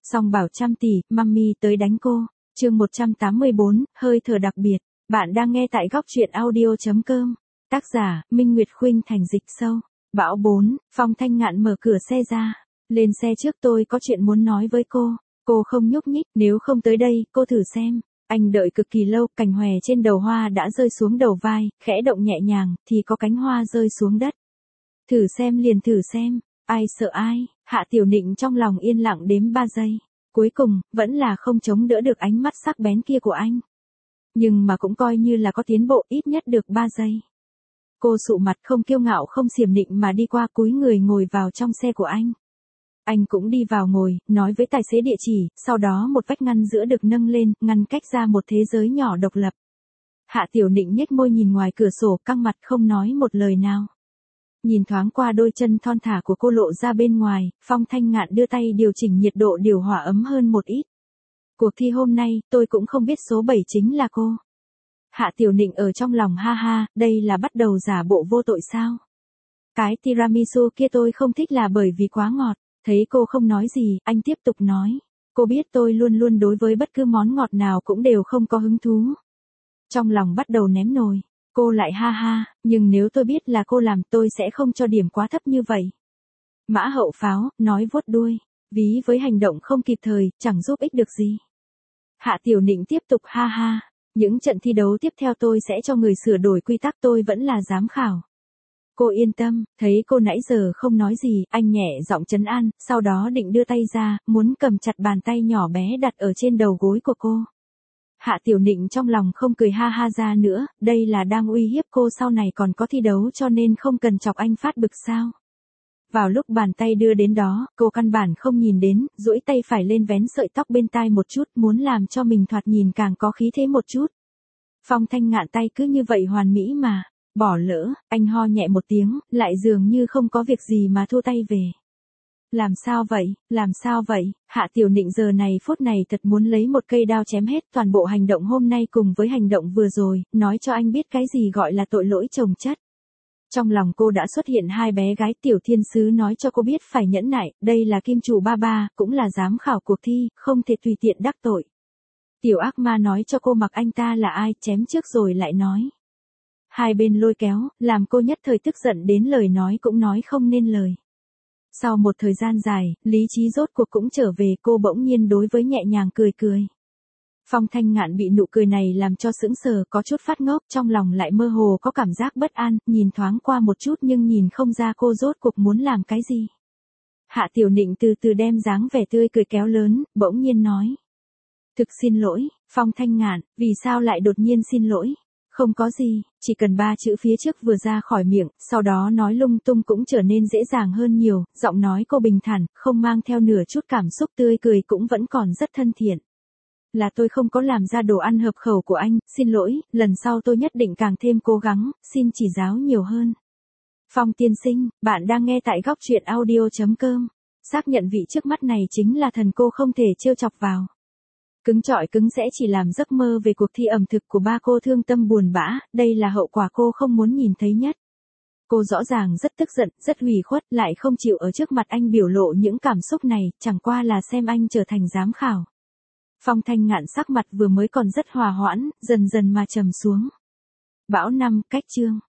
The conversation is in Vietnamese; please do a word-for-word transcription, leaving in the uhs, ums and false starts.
Song bảo trăm tỷ, mummy tới đánh cô. Chương một trăm tám mươi bốn, hơi thở đặc biệt. Bạn đang nghe tại góc truyện audio chấm com. Tác giả, Minh Nguyệt Khuynh thành dịch sâu. Bão bốn, Phong Thanh Ngạn mở cửa xe ra. Lên xe trước, tôi có chuyện muốn nói với cô. Cô không nhúc nhích, nếu không tới đây, cô thử xem. Anh đợi cực kỳ lâu, cành hòe trên đầu hoa đã rơi xuống đầu vai, khẽ động nhẹ nhàng, thì có cánh hoa rơi xuống đất. Thử xem liền thử xem, ai sợ ai, Hạ Tiểu Nịnh trong lòng yên lặng đếm ba giây. Cuối cùng, vẫn là không chống đỡ được ánh mắt sắc bén kia của anh. Nhưng mà cũng coi như là có tiến bộ, ít nhất được ba giây. Cô sụ mặt không kiêu ngạo không xiểm nịnh mà đi qua cúi người ngồi vào trong xe của anh. Anh cũng đi vào ngồi, nói với tài xế địa chỉ, sau đó một vách ngăn giữa được nâng lên, ngăn cách ra một thế giới nhỏ độc lập. Hạ Tiểu Nịnh nhếch môi nhìn ngoài cửa sổ, căng mặt không nói một lời nào. Nhìn thoáng qua đôi chân thon thả của cô lộ ra bên ngoài, Phong Thanh Ngạn đưa tay điều chỉnh nhiệt độ điều hòa ấm hơn một ít. Cuộc thi hôm nay, tôi cũng không biết số bảy chính là cô. Hạ Tiểu Nịnh ở trong lòng ha ha, đây là bắt đầu giả bộ vô tội sao? Cái tiramisu kia tôi không thích là bởi vì quá ngọt. Thấy cô không nói gì, anh tiếp tục nói. Cô biết tôi luôn luôn đối với bất cứ món ngọt nào cũng đều không có hứng thú. Trong lòng bắt đầu ném nồi. Cô lại ha ha, nhưng nếu tôi biết là cô làm tôi sẽ không cho điểm quá thấp như vậy. Mã hậu pháo, nói vuốt đuôi. Ví với hành động không kịp thời, chẳng giúp ích được gì. Hạ Tiểu Nịnh tiếp tục ha ha. Những trận thi đấu tiếp theo tôi sẽ cho người sửa đổi quy tắc, tôi vẫn là giám khảo. Cô yên tâm, thấy cô nãy giờ không nói gì, anh nhẹ giọng trấn an, sau đó định đưa tay ra, muốn cầm chặt bàn tay nhỏ bé đặt ở trên đầu gối của cô. Hạ Tiểu Nịnh trong lòng không cười ha ha ra nữa, đây là đang uy hiếp cô sau này còn có thi đấu cho nên không cần chọc anh phát bực sao. Vào lúc bàn tay đưa đến đó, cô căn bản không nhìn đến, duỗi tay phải lên vén sợi tóc bên tai một chút, muốn làm cho mình thoạt nhìn càng có khí thế một chút. Phong Thanh Ngạn tay cứ như vậy hoàn mỹ mà. Bỏ lỡ, anh ho nhẹ một tiếng, lại dường như không có việc gì mà thu tay về. Làm sao vậy, làm sao vậy, Hạ Tiểu Nịnh giờ này phút này thật muốn lấy một cây đao chém hết toàn bộ hành động hôm nay cùng với hành động vừa rồi, nói cho anh biết cái gì gọi là tội lỗi chồng chất. Trong lòng cô đã xuất hiện hai bé gái, Tiểu Thiên Sứ nói cho cô biết phải nhẫn nại, đây là kim chủ ba ba, cũng là giám khảo cuộc thi, không thể tùy tiện đắc tội. Tiểu Ác Ma nói cho cô mặc anh ta là ai, chém trước rồi lại nói. Hai bên lôi kéo, làm cô nhất thời tức giận đến lời nói cũng nói không nên lời. Sau một thời gian dài, lý trí rốt cuộc cũng trở về, cô bỗng nhiên đối với nhẹ nhàng cười cười. Phong Thanh Ngạn bị nụ cười này làm cho sững sờ, có chút phát ngốc, trong lòng lại mơ hồ có cảm giác bất an, nhìn thoáng qua một chút nhưng nhìn không ra cô rốt cuộc muốn làm cái gì. Hạ Tiểu Nịnh từ từ đem dáng vẻ tươi cười kéo lớn, bỗng nhiên nói. Thực xin lỗi, Phong Thanh Ngạn, vì sao lại đột nhiên xin lỗi? Không có gì, chỉ cần ba chữ phía trước vừa ra khỏi miệng, sau đó nói lung tung cũng trở nên dễ dàng hơn nhiều, giọng nói cô bình thản, không mang theo nửa chút cảm xúc, tươi cười cũng vẫn còn rất thân thiện. Là tôi không có làm ra đồ ăn hợp khẩu của anh, xin lỗi, lần sau tôi nhất định càng thêm cố gắng, xin chỉ giáo nhiều hơn. Phong tiên sinh, bạn đang nghe tại góc truyện audio chấm com. Xác nhận vị trước mắt này chính là thần cô không thể trêu chọc vào. Cứng trọi cứng sẽ chỉ làm giấc mơ về cuộc thi ẩm thực của ba cô thương tâm buồn bã, đây là hậu quả cô không muốn nhìn thấy nhất. Cô rõ ràng rất tức giận, rất ủy khuất, lại không chịu ở trước mặt anh biểu lộ những cảm xúc này, chẳng qua là xem anh trở thành giám khảo. Phong Thanh Ngạn sắc mặt vừa mới còn rất hòa hoãn, dần dần mà trầm xuống. Bão năm, cách chương.